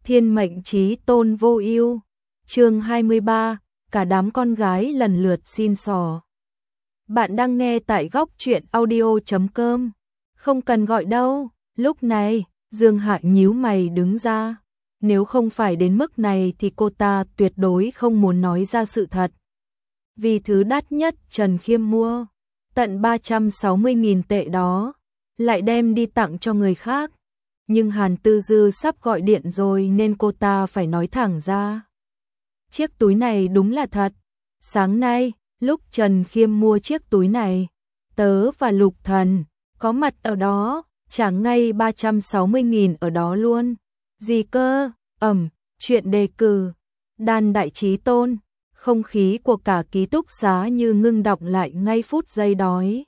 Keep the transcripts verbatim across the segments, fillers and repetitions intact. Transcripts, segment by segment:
Thiên mệnh chí tôn vô ưu. Chương hai mươi ba, cả đám con gái lần lượt xin xỏ. Bạn đang nghe tại góc truyện audio chấm com. Không cần gọi đâu. Lúc này, Dương Hạ nhíu mày đứng ra. Nếu không phải đến mức này thì cô ta tuyệt đối không muốn nói ra sự thật. Vì thứ đắt nhất Trần Khiêm mua, tận ba trăm sáu mươi nghìn tệ đó, lại đem đi tặng cho người khác. Nhưng Hàn Tư Dư sắp gọi điện rồi nên cô ta phải nói thẳng ra. Chiếc túi này đúng là thật. Sáng nay, lúc Trần Khiêm mua chiếc túi này, tớ và Lục Thần có mặt ở đó, trả ngay ba trăm sáu mươi nghìn ở đó luôn. Gì cơ? Ẩm, chuyện đề cử. Đan đại chí tôn. Không khí của cả ký túc xá như ngưng đọng lại ngay phút giây đói.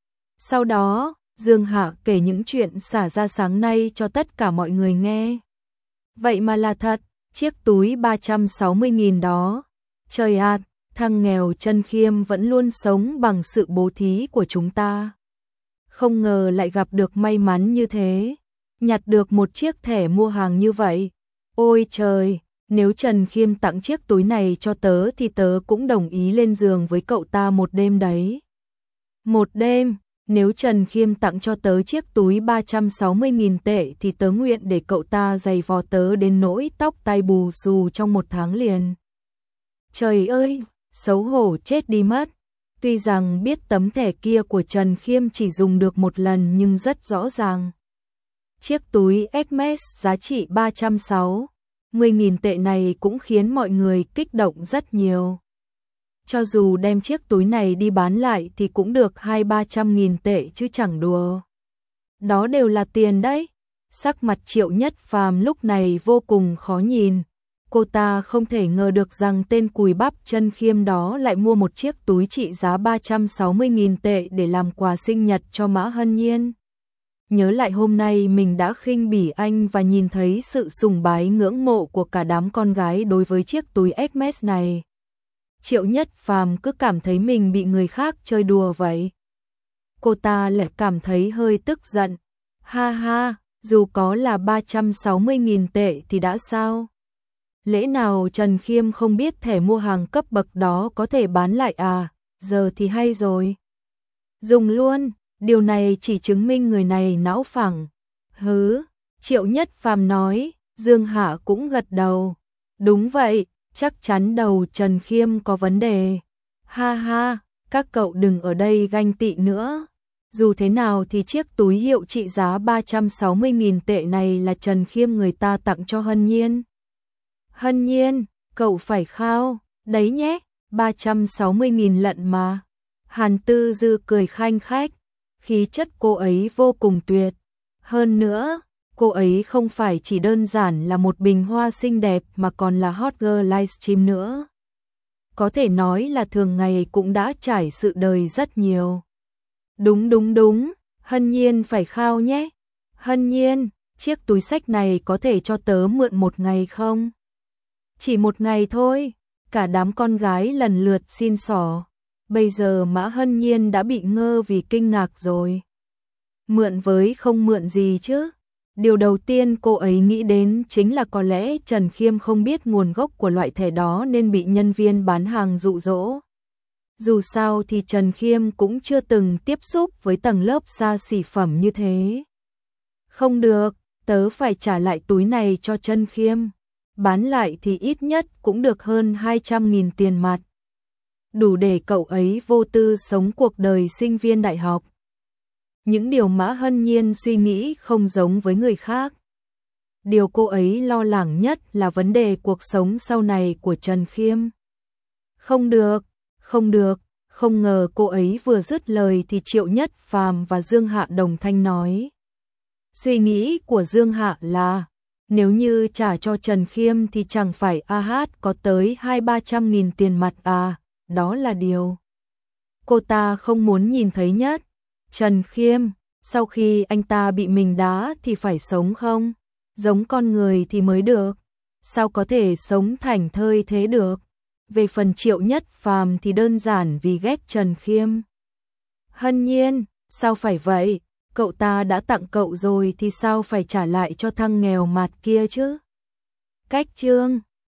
Sau đó, Dương Hạ kể những chuyện xả ra sáng nay cho tất cả mọi người nghe. Vậy mà là thật, chiếc túi ba trăm sáu mươi nghìn đó. Trời ạ, thằng nghèo Trần Khiêm vẫn luôn sống bằng sự bố thí của chúng ta. Không ngờ lại gặp được may mắn như thế, nhặt được một chiếc thẻ mua hàng như vậy. Ôi trời, nếu Trần Khiêm tặng chiếc túi này cho tớ thì tớ cũng đồng ý lên giường với cậu ta một đêm đấy. Một đêm, nếu Trần Khiêm tặng cho tớ chiếc túi ba trăm sáu mươi nghìn tệ thì tớ nguyện để cậu ta giày vò tớ đến nỗi tóc tai bù xù trong một tháng liền. Trời ơi, xấu hổ chết đi mất. Tuy rằng biết tấm thẻ kia của Trần Khiêm chỉ dùng được một lần nhưng rất rõ ràng. Chiếc túi Hermes giá trị ba trăm sáu mươi nghìn tệ này cũng khiến mọi người kích động rất nhiều. Cho dù đem chiếc túi này đi bán lại thì cũng được hai ba trăm nghìn tệ chứ chẳng đùa. Đó đều là tiền đấy. Sắc mặt Triệu Nhất Phàm lúc này vô cùng khó nhìn. Cô ta không thể ngờ được rằng tên cùi bắp Trần Khiêm đó lại mua một chiếc túi trị giá ba trăm sáu mươi nghìn tệ để làm quà sinh nhật cho Mã Hân Nhiên. Nhớ lại hôm nay mình đã khinh bỉ anh và nhìn thấy sự sùng bái ngưỡng mộ của cả đám con gái đối với chiếc túi Hermes này. Triệu Nhất Phàm cứ cảm thấy mình bị người khác chơi đùa vậy. Cô ta lại cảm thấy hơi tức giận. Ha ha, dù có là ba trăm sáu mươi nghìn tệ thì đã sao? Lẽ nào Trần Khiêm không biết thẻ mua hàng cấp bậc đó có thể bán lại à? Giờ thì hay rồi. Dùng luôn, điều này chỉ chứng minh người này não phẳng. Hứ, Triệu Nhất Phàm nói, Dương Hạ cũng gật đầu. Đúng vậy, chắc chắn đầu Trần Khiêm có vấn đề. Ha ha, các cậu đừng ở đây ganh tị nữa. Dù thế nào thì chiếc túi hiệu trị giá ba trăm sáu mươi nghìn tệ này là Trần Khiêm người ta tặng cho Hân Nhiên. Hân Nhiên, cậu phải khao, đấy nhé, ba trăm sáu mươi nghìn lận mà. Hàn Tư Dư cười khanh khách, khí chất cô ấy vô cùng tuyệt. Hơn nữa, cô ấy không phải chỉ đơn giản là một bình hoa xinh đẹp mà còn là hot girl livestream nữa. Có thể nói là thường ngày cũng đã trải sự đời rất nhiều. Đúng đúng đúng, Hân Nhiên phải khao nhé. Hân Nhiên, chiếc túi xách này có thể cho tớ mượn một ngày không? Chỉ một ngày thôi. Cả đám con gái lần lượt xin xỏ. Bây giờ Mã Hân Nhiên đã bị ngơ vì kinh ngạc rồi. Mượn với không mượn gì chứ? Điều đầu tiên cô ấy nghĩ đến chính là có lẽ Trần Khiêm không biết nguồn gốc của loại thẻ đó nên bị nhân viên bán hàng dụ dỗ. Dù sao thì Trần Khiêm cũng chưa từng tiếp xúc với tầng lớp xa xỉ phẩm như thế. Không được, tớ phải trả lại túi này cho Trần Khiêm. Bán lại thì ít nhất cũng được hơn hai trăm nghìn tiền mặt. Đủ để cậu ấy vô tư sống cuộc đời sinh viên đại học. Những điều Mã Hân Nhiên suy nghĩ không giống với người khác. Điều cô ấy lo lắng nhất là vấn đề cuộc sống sau này của Trần Khiêm. Không được, không được, không ngờ cô ấy vừa dứt lời thì Triệu Nhất Phàm và Dương Hạ đồng thanh nói. Suy nghĩ của Dương Hạ là, nếu như trả cho Trần Khiêm thì chẳng phải a hát có tới hai ba trăm nghìn tiền mặt à, đó là điều cô ta không muốn nhìn thấy nhất. Trần Khiêm, sau khi anh ta bị mình đá thì phải sống không? Giống con người thì mới được. Sao có thể sống thảnh thơi thế được? Về phần Triệu Nhất Phàm thì đơn giản vì ghét Trần Khiêm. Hân Nhiên, sao phải vậy? Cậu ta đã tặng cậu rồi thì sao phải trả lại cho thằng nghèo mạt kia chứ? cách chương